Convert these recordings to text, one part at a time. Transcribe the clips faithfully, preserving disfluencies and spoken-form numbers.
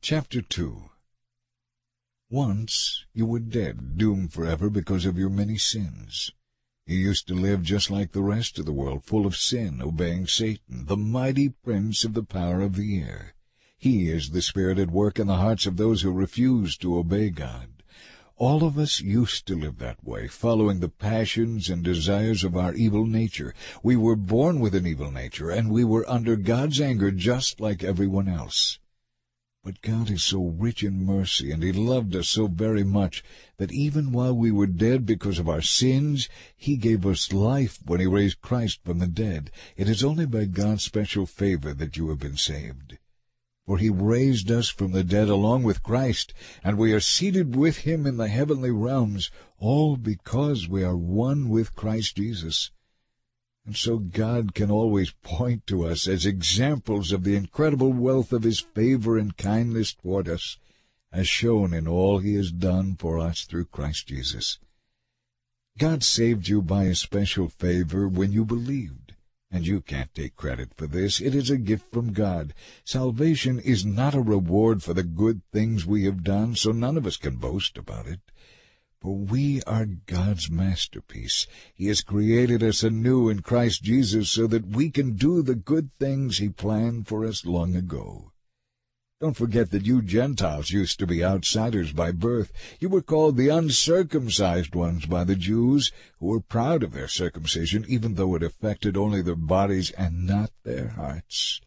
Chapter two. Once you were dead, doomed forever because of your many sins. You used to live just like the rest of the world, full of sin, obeying Satan, the mighty prince of the power of the air. He is the spirit at work in the hearts of those who refuse to obey God. All of us used to live that way, following the passions and desires of our evil nature. We were born with an evil nature, and we were under God's anger just like everyone else. But God is so rich in mercy, and He loved us so very much, that even while we were dead because of our sins, He gave us life when He raised Christ from the dead. It is only by God's special favor that you have been saved. For He raised us from the dead along with Christ, and we are seated with Him in the heavenly realms, all because we are one with Christ Jesus. And so God can always point to us as examples of the incredible wealth of His favor and kindness toward us, as shown in all He has done for us through Christ Jesus. God saved you by a special favor when you believed, and you can't take credit for this. It is a gift from God. Salvation is not a reward for the good things we have done, so none of us can boast about it. For we are God's masterpiece. He has created us anew in Christ Jesus so that we can do the good things He planned for us long ago. Don't forget that you Gentiles used to be outsiders by birth. You were called the uncircumcised ones by the Jews, who were proud of their circumcision, even though it affected only their bodies and not their hearts.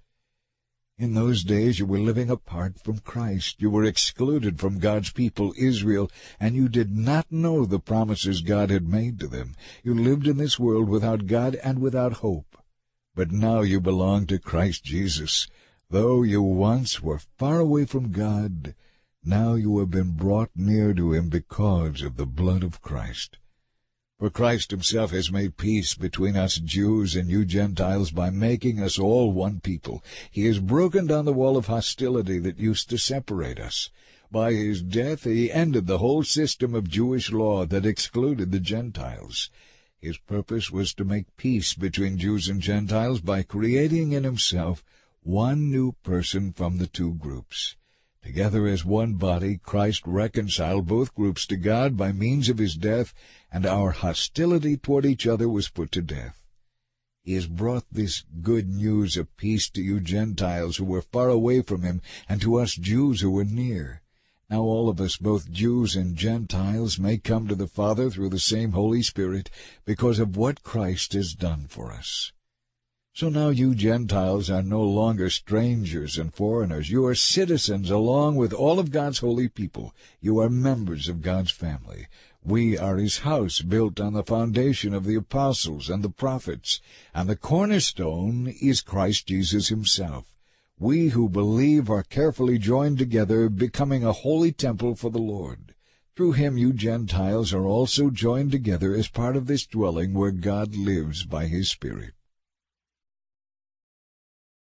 In those days you were living apart from Christ. You were excluded from God's people, Israel, and you did not know the promises God had made to them. You lived in this world without God and without hope. But now you belong to Christ Jesus. Though you once were far away from God, now you have been brought near to Him because of the blood of Christ. For Christ Himself has made peace between us Jews and you Gentiles by making us all one people. He has broken down the wall of hostility that used to separate us. By His death He ended the whole system of Jewish law that excluded the Gentiles. His purpose was to make peace between Jews and Gentiles by creating in Himself one new person from the two groups. Together as one body, Christ reconciled both groups to God by means of His death, and our hostility toward each other was put to death. He has brought this good news of peace to you Gentiles who were far away from Him, and to us Jews who were near. Now all of us, both Jews and Gentiles, may come to the Father through the same Holy Spirit because of what Christ has done for us. So now you Gentiles are no longer strangers and foreigners. You are citizens along with all of God's holy people. You are members of God's family. We are His house, built on the foundation of the apostles and the prophets, and the cornerstone is Christ Jesus Himself. We who believe are carefully joined together, becoming a holy temple for the Lord. Through Him you Gentiles are also joined together as part of this dwelling where God lives by His Spirit.